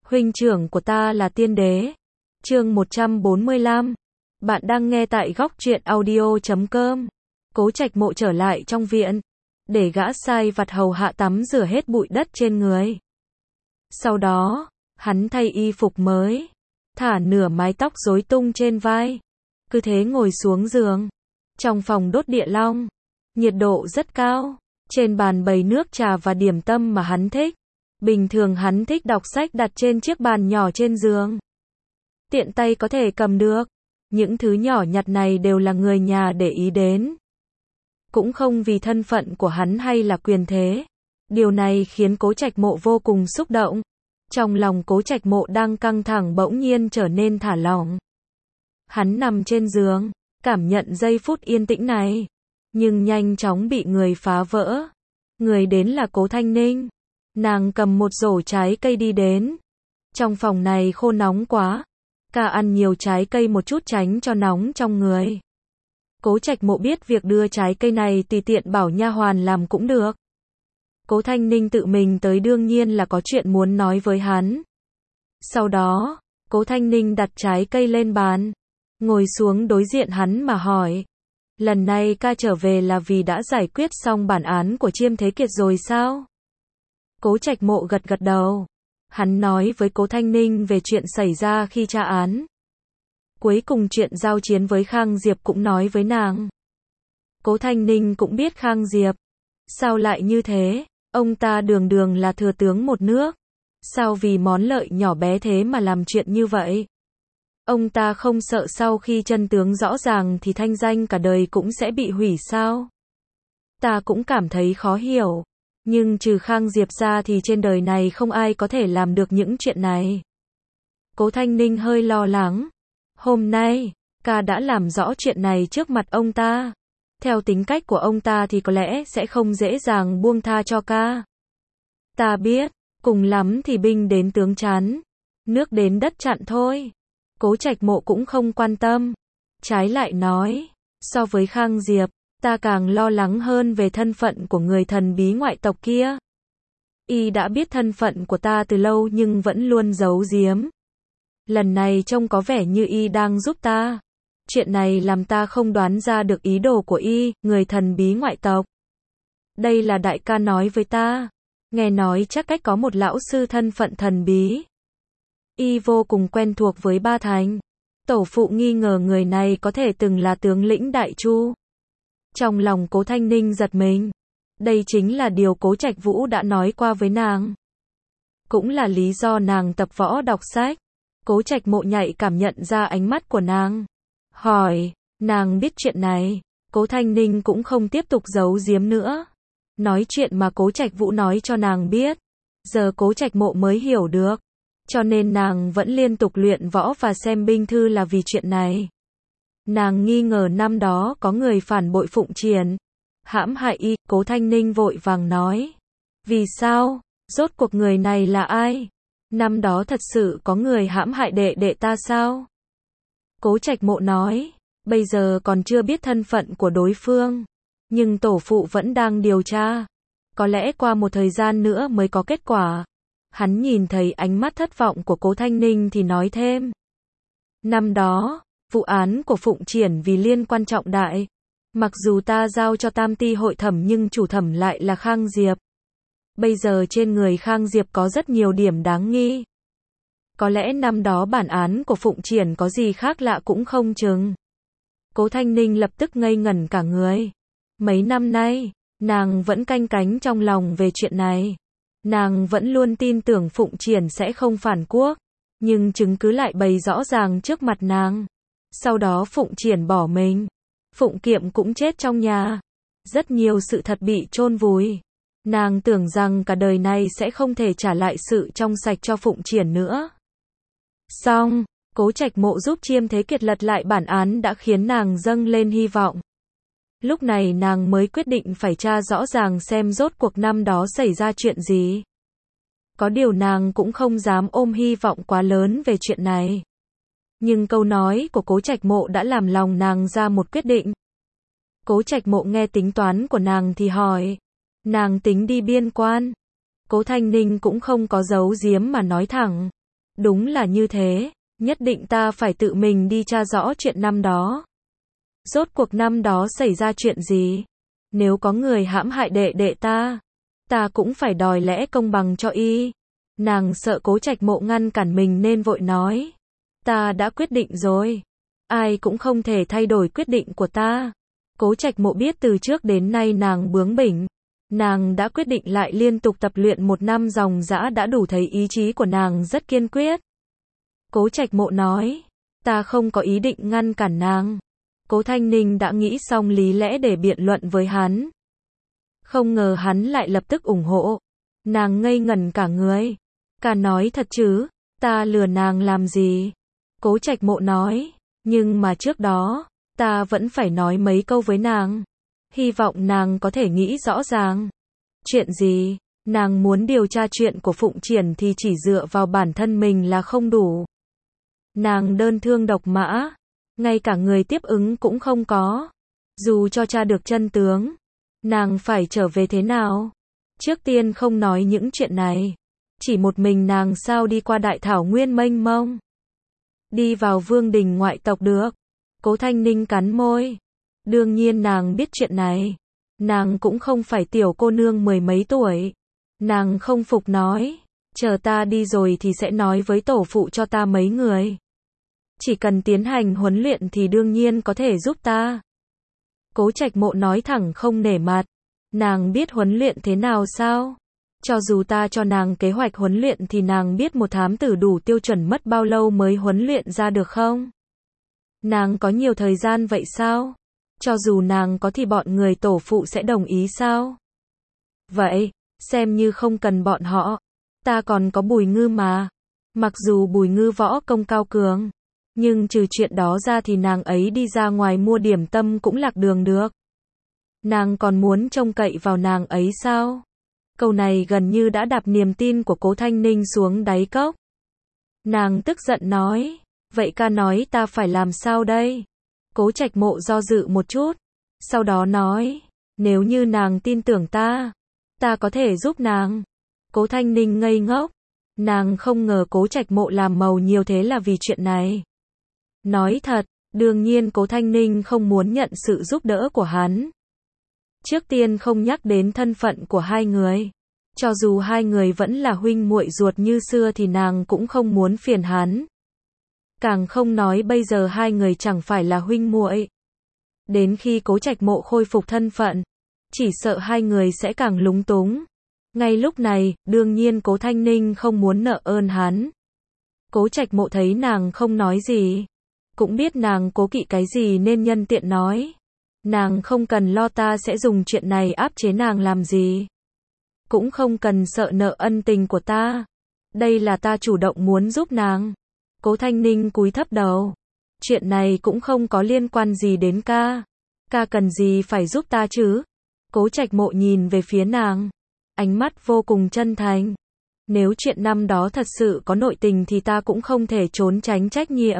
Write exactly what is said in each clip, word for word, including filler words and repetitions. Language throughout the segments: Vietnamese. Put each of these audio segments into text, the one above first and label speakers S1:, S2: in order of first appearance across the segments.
S1: Huynh trưởng của ta là tiên đế. Chương một trăm bốn mươi lăm. Bạn đang nghe tại góc truyện audio chấm com. Cố Trạch Mộ trở lại trong viện, để gã sai vặt hầu hạ tắm rửa hết bụi đất trên người. Sau đó, hắn thay y phục mới, thả nửa mái tóc rối tung trên vai, cứ thế ngồi xuống giường. Trong phòng đốt địa long, nhiệt độ rất cao, trên bàn bày nước trà và điểm tâm mà hắn thích. Bình thường hắn thích đọc sách đặt trên chiếc bàn nhỏ trên giường, tiện tay có thể cầm được. Những thứ nhỏ nhặt này đều là người nhà để ý đến, cũng không vì thân phận của hắn hay là quyền thế. Điều này khiến Cố Trạch Mộ vô cùng xúc động. Trong lòng Cố Trạch Mộ đang căng thẳng bỗng nhiên trở nên thả lỏng. Hắn nằm trên giường, cảm nhận giây phút yên tĩnh này, nhưng nhanh chóng bị người phá vỡ. Người đến là Cố Thanh Ninh. Nàng cầm một rổ trái cây đi đến. Trong phòng này khô nóng quá, cả ăn nhiều trái cây một chút tránh cho nóng trong người. Cố Trạch Mộ biết việc đưa trái cây này tùy tiện bảo nha hoàn làm cũng được. Cố Thanh Ninh tự mình tới đương nhiên là có chuyện muốn nói với hắn. Sau đó, Cố Thanh Ninh đặt trái cây lên bàn, ngồi xuống đối diện hắn mà hỏi: lần này ca trở về là vì đã giải quyết xong bản án của Chiêm Thế Kiệt rồi sao? Cố Trạch Mộ gật gật đầu. Hắn nói với Cố Thanh Ninh về chuyện xảy ra khi tra án. Cuối cùng chuyện giao chiến với Khang Diệp cũng nói với nàng. Cố Thanh Ninh cũng biết Khang Diệp. Sao lại như thế? Ông ta đường đường là thừa tướng một nước. Sao vì món lợi nhỏ bé thế mà làm chuyện như vậy? Ông ta không sợ sau khi chân tướng rõ ràng thì thanh danh cả đời cũng sẽ bị hủy sao? Ta cũng cảm thấy khó hiểu. Nhưng trừ Khang Diệp ra thì trên đời này không ai có thể làm được những chuyện này. Cố Thanh Ninh hơi lo lắng. Hôm nay, ca đã làm rõ chuyện này trước mặt ông ta. Theo tính cách của ông ta thì có lẽ sẽ không dễ dàng buông tha cho ca. Ta biết, cùng lắm thì binh đến tướng chắn, nước đến đất chặn thôi. Cố Trạch Mộ cũng không quan tâm. Trái lại nói, so với Khang Diệp, ta càng lo lắng hơn về thân phận của người thần bí ngoại tộc kia. Y đã biết thân phận của ta từ lâu nhưng vẫn luôn giấu giếm. Lần này trông có vẻ như Y đang giúp ta. Chuyện này làm ta không đoán ra được ý đồ của Y, người thần bí ngoại tộc. Đây là đại ca nói với ta. Nghe nói chắc cách có một lão sư thân phận thần bí. Y vô cùng quen thuộc với Ba Thành. Tổ phụ nghi ngờ người này có thể từng là tướng lĩnh Đại Chu. Trong lòng Cố Thanh Ninh giật mình. Đây chính là điều Cố Trạch Vũ đã nói qua với nàng. Cũng là lý do nàng tập võ đọc sách. Cố Trạch Mộ nhạy cảm nhận ra ánh mắt của nàng. Hỏi, nàng biết chuyện này. Cố Thanh Ninh cũng không tiếp tục giấu giếm nữa. Nói chuyện mà Cố Trạch Vũ nói cho nàng biết. Giờ Cố Trạch Mộ mới hiểu được. Cho nên nàng vẫn liên tục luyện võ và xem binh thư là vì chuyện này. Nàng nghi ngờ năm đó có người phản bội Phụng Triển, hãm hại Y. Cố Thanh Ninh vội vàng nói. Vì sao? Rốt cuộc người này là ai? Năm đó thật sự có người hãm hại đệ đệ ta sao? Cố Trạch Mộ nói. Bây giờ còn chưa biết thân phận của đối phương. Nhưng tổ phụ vẫn đang điều tra. Có lẽ qua một thời gian nữa mới có kết quả. Hắn nhìn thấy ánh mắt thất vọng của Cố Thanh Ninh thì nói thêm. Năm đó, vụ án của Phụng Triển vì liên quan trọng đại. Mặc dù ta giao cho Tam Ti hội thẩm nhưng chủ thẩm lại là Khang Diệp. Bây giờ trên người Khang Diệp có rất nhiều điểm đáng nghi. Có lẽ năm đó bản án của Phụng Triển có gì khác lạ cũng không chừng. Cố Thanh Ninh lập tức ngây ngẩn cả người. Mấy năm nay, nàng vẫn canh cánh trong lòng về chuyện này. Nàng vẫn luôn tin tưởng Phụng Triển sẽ không phản quốc. Nhưng chứng cứ lại bày rõ ràng trước mặt nàng. Sau đó Phụng Triển bỏ mình. Phụng Kiệm cũng chết trong nhà. Rất nhiều sự thật bị chôn vùi. Nàng tưởng rằng cả đời này sẽ không thể trả lại sự trong sạch cho Phụng Triển nữa. Xong, Cố Trạch Mộ giúp Chiêm Thế Kiệt lật lại bản án đã khiến nàng dâng lên hy vọng. Lúc này nàng mới quyết định phải tra rõ ràng xem rốt cuộc năm đó xảy ra chuyện gì. Có điều nàng cũng không dám ôm hy vọng quá lớn về chuyện này. Nhưng câu nói của Cố Trạch Mộ đã làm lòng nàng ra một quyết định. Cố Trạch Mộ nghe tính toán của nàng thì hỏi. Nàng tính đi biên quan. Cố Thanh Ninh cũng không có giấu giếm mà nói thẳng. Đúng là như thế, nhất định ta phải tự mình đi tra rõ chuyện năm đó. Rốt cuộc năm đó xảy ra chuyện gì? Nếu có người hãm hại đệ đệ ta, ta cũng phải đòi lẽ công bằng cho y. Nàng sợ Cố Trạch Mộ ngăn cản mình nên vội nói. Ta đã quyết định rồi. Ai cũng không thể thay đổi quyết định của ta. Cố Trạch Mộ biết từ trước đến nay nàng bướng bỉnh. Nàng đã quyết định lại liên tục tập luyện một năm ròng rã đã đủ thấy ý chí của nàng rất kiên quyết. Cố Trạch Mộ nói. Ta không có ý định ngăn cản nàng. Cố Thanh Ninh đã nghĩ xong lý lẽ để biện luận với hắn. Không ngờ hắn lại lập tức ủng hộ. Nàng ngây ngẩn cả người. Ca nói thật chứ, ta lừa nàng làm gì? Cố Trạch Mộ nói, nhưng mà trước đó, ta vẫn phải nói mấy câu với nàng. Hy vọng nàng có thể nghĩ rõ ràng. Chuyện gì? Nàng muốn điều tra chuyện của Phụng Triển thì chỉ dựa vào bản thân mình là không đủ. Nàng đơn thương độc mã, ngay cả người tiếp ứng cũng không có. Dù cho tra được chân tướng, nàng phải trở về thế nào? Trước tiên không nói những chuyện này. Chỉ một mình nàng sao đi qua đại thảo nguyên mênh mông? Đi vào vương đình ngoại tộc được? Cố Thanh Ninh cắn môi. Đương nhiên nàng biết chuyện này. Nàng cũng không phải tiểu cô nương mười mấy tuổi. Nàng không phục nói. Chờ ta đi rồi thì sẽ nói với tổ phụ cho ta mấy người. Chỉ cần tiến hành huấn luyện thì đương nhiên có thể giúp ta. Cố Trạch Mộ nói thẳng không nể mặt. Nàng biết huấn luyện thế nào sao? Cho dù ta cho nàng kế hoạch huấn luyện thì nàng biết một thám tử đủ tiêu chuẩn mất bao lâu mới huấn luyện ra được không? Nàng có nhiều thời gian vậy sao? Cho dù nàng có thì bọn người tổ phụ sẽ đồng ý sao? Vậy, xem như không cần bọn họ. Ta còn có Bùi Ngư mà. Mặc dù Bùi Ngư võ công cao cường, nhưng trừ chuyện đó ra thì nàng ấy đi ra ngoài mua điểm tâm cũng lạc đường được. Nàng còn muốn trông cậy vào nàng ấy sao? Câu này gần như đã đạp niềm tin của Cố Thanh Ninh xuống đáy cốc. Nàng tức giận nói, vậy ca nói ta phải làm sao đây? Cố Trạch Mộ do dự một chút, sau đó nói, nếu như nàng tin tưởng ta, ta có thể giúp nàng. Cố Thanh Ninh ngây ngốc, nàng không ngờ Cố Trạch Mộ làm màu nhiều thế là vì chuyện này. Nói thật, đương nhiên Cố Thanh Ninh không muốn nhận sự giúp đỡ của hắn. Trước tiên không nhắc đến thân phận của hai người. Cho dù hai người vẫn là huynh muội ruột như xưa thì nàng cũng không muốn phiền hắn. Càng không nói bây giờ hai người chẳng phải là huynh muội. Đến khi Cố Trạch Mộ khôi phục thân phận, chỉ sợ hai người sẽ càng lúng túng. Ngay lúc này, đương nhiên Cố Thanh Ninh không muốn nợ ơn hắn. Cố Trạch Mộ thấy nàng không nói gì, cũng biết nàng cố kỵ cái gì nên nhân tiện nói. Nàng không cần lo, ta sẽ dùng chuyện này áp chế nàng làm gì. Cũng không cần sợ nợ ân tình của ta. Đây là ta chủ động muốn giúp nàng. Cố Thanh Ninh cúi thấp đầu. Chuyện này cũng không có liên quan gì đến ca. Ca cần gì phải giúp ta chứ? Cố Trạch Mộ nhìn về phía nàng. Ánh mắt vô cùng chân thành. Nếu chuyện năm đó thật sự có nội tình thì ta cũng không thể trốn tránh trách nhiệm.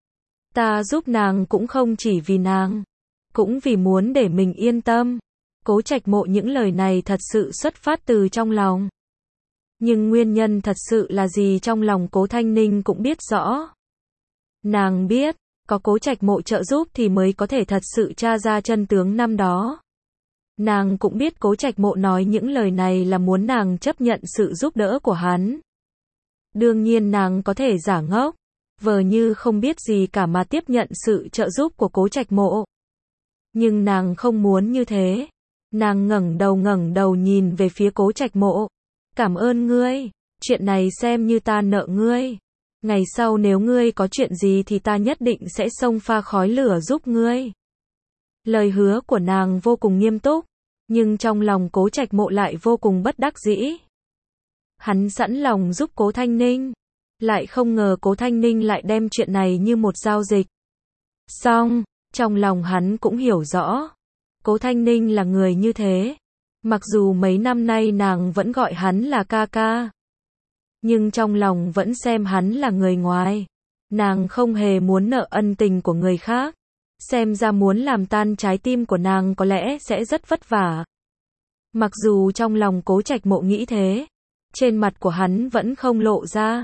S1: Ta giúp nàng cũng không chỉ vì nàng, cũng vì muốn để mình yên tâm. Cố Trạch Mộ những lời này thật sự xuất phát từ trong lòng. Nhưng nguyên nhân thật sự là gì trong lòng Cố Thanh Ninh cũng biết rõ. Nàng biết, có Cố Trạch Mộ trợ giúp thì mới có thể thật sự tra ra chân tướng năm đó. Nàng cũng biết Cố Trạch Mộ nói những lời này là muốn nàng chấp nhận sự giúp đỡ của hắn. Đương nhiên nàng có thể giả ngốc, vờ như không biết gì cả mà tiếp nhận sự trợ giúp của Cố Trạch Mộ. Nhưng nàng không muốn như thế. Nàng ngẩng đầu ngẩng đầu nhìn về phía Cố Trạch Mộ. Cảm ơn ngươi, chuyện này xem như ta nợ ngươi. Ngày sau nếu ngươi có chuyện gì thì ta nhất định sẽ xông pha khói lửa giúp ngươi. Lời hứa của nàng vô cùng nghiêm túc, nhưng trong lòng Cố Trạch Mộ lại vô cùng bất đắc dĩ. Hắn sẵn lòng giúp Cố Thanh Ninh, lại không ngờ Cố Thanh Ninh lại đem chuyện này như một giao dịch. Xong, trong lòng hắn cũng hiểu rõ, Cố Thanh Ninh là người như thế. Mặc dù mấy năm nay nàng vẫn gọi hắn là ca ca, nhưng trong lòng vẫn xem hắn là người ngoài. Nàng không hề muốn nợ ân tình của người khác. Xem ra muốn làm tan trái tim của nàng có lẽ sẽ rất vất vả. Mặc dù trong lòng Cố Trạch Mộ nghĩ thế, trên mặt của hắn vẫn không lộ ra.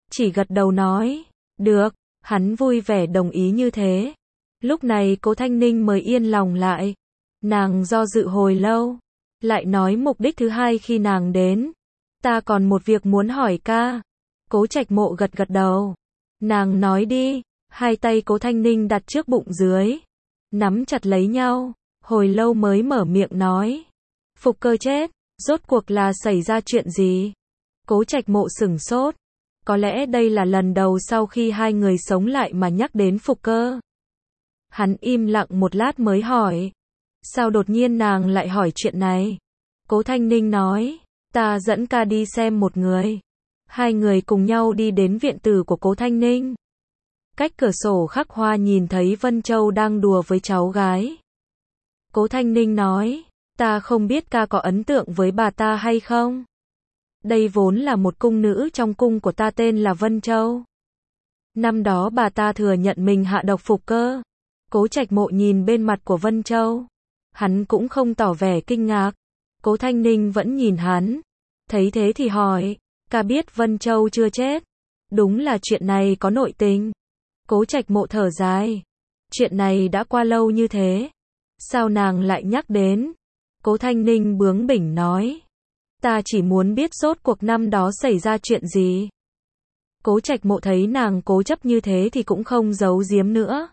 S1: chỉ gật đầu nói, được, hắn vui vẻ đồng ý như thế. Lúc này Cố Thanh Ninh mới yên lòng lại. Nàng do dự hồi lâu, lại nói mục đích thứ hai khi nàng đến. Ta còn một việc muốn hỏi ca. Cố Trạch Mộ gật gật đầu. Nàng nói đi, hai tay Cố Thanh Ninh đặt trước bụng dưới, nắm chặt lấy nhau, hồi lâu mới mở miệng nói. Phục Cơ chết, rốt cuộc là xảy ra chuyện gì? Cố Trạch Mộ sửng sốt. Có lẽ đây là lần đầu sau khi hai người sống lại mà nhắc đến Phục Cơ. Hắn im lặng một lát mới hỏi. Sao đột nhiên nàng lại hỏi chuyện này? Cố Thanh Ninh nói, ta dẫn ca đi xem một người. Hai người cùng nhau đi đến viện tử của Cố Thanh Ninh. Cách cửa sổ khắc hoa nhìn thấy Vân Châu đang đùa với cháu gái. Cố Thanh Ninh nói, ta không biết ca có ấn tượng với bà ta hay không? Đây vốn là một cung nữ trong cung của ta tên là Vân Châu. Năm đó bà ta thừa nhận mình hạ độc Phục Cơ. Cố Trạch Mộ nhìn bên mặt của Vân Châu. Hắn cũng không tỏ vẻ kinh ngạc. Cố Thanh Ninh vẫn nhìn hắn. Thấy thế thì hỏi, ca biết Vân Châu chưa chết. Đúng là chuyện này có nội tình. Cố Trạch Mộ thở dài. Chuyện này đã qua lâu như thế. Sao nàng lại nhắc đến? Cố Thanh Ninh bướng bỉnh nói. Ta chỉ muốn biết rốt cuộc năm đó xảy ra chuyện gì. Cố Trạch Mộ thấy nàng cố chấp như thế thì cũng không giấu giếm nữa.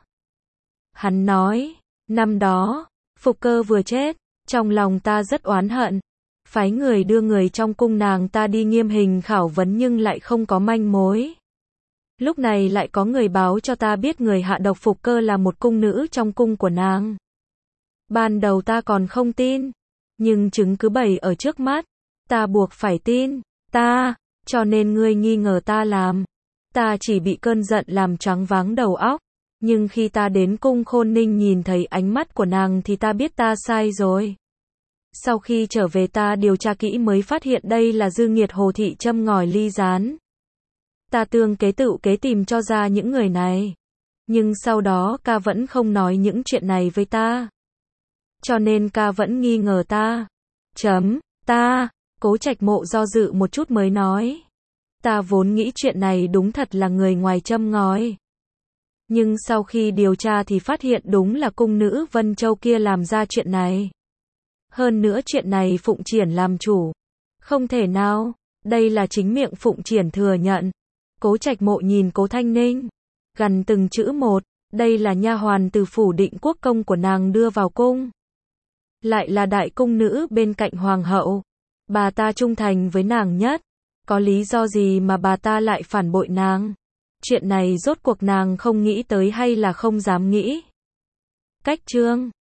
S1: Hắn nói, năm đó, Phục Cơ vừa chết, trong lòng ta rất oán hận. Phái người đưa người trong cung nàng ta đi nghiêm hình khảo vấn nhưng lại không có manh mối. Lúc này lại có người báo cho ta biết người hạ độc Phục Cơ là một cung nữ trong cung của nàng. Ban đầu ta còn không tin, nhưng chứng cứ bày ở trước mắt, ta buộc phải tin, ta, cho nên ngươi nghi ngờ ta làm. Ta chỉ bị cơn giận làm choáng váng đầu óc, nhưng khi ta đến cung Khôn Ninh nhìn thấy ánh mắt của nàng thì ta biết ta sai rồi. Sau khi trở về ta điều tra kỹ mới phát hiện đây là dư nghiệt Hồ Thị châm ngòi ly gián. Ta tương kế tự kế tìm cho ra những người này. Nhưng sau đó ca vẫn không nói những chuyện này với ta. Cho nên ca vẫn nghi ngờ ta. Chấm, ta, Cố Trạch Mộ do dự một chút mới nói. Ta vốn nghĩ chuyện này đúng thật là người ngoài châm ngòi. Nhưng sau khi điều tra thì phát hiện đúng là cung nữ Vân Châu kia làm ra chuyện này. Hơn nữa chuyện này Phụng Triển làm chủ. Không thể nào, đây là chính miệng Phụng Triển thừa nhận. Cố Trạch Mộ nhìn Cố Thanh Ninh, gằn từng chữ một, đây là nha hoàn từ phủ Định Quốc công của nàng đưa vào cung. Lại là đại cung nữ bên cạnh hoàng hậu. Bà ta trung thành với nàng nhất. Có lý do gì mà bà ta lại phản bội nàng? Chuyện này rốt cuộc nàng không nghĩ tới hay là không dám nghĩ? Cách chương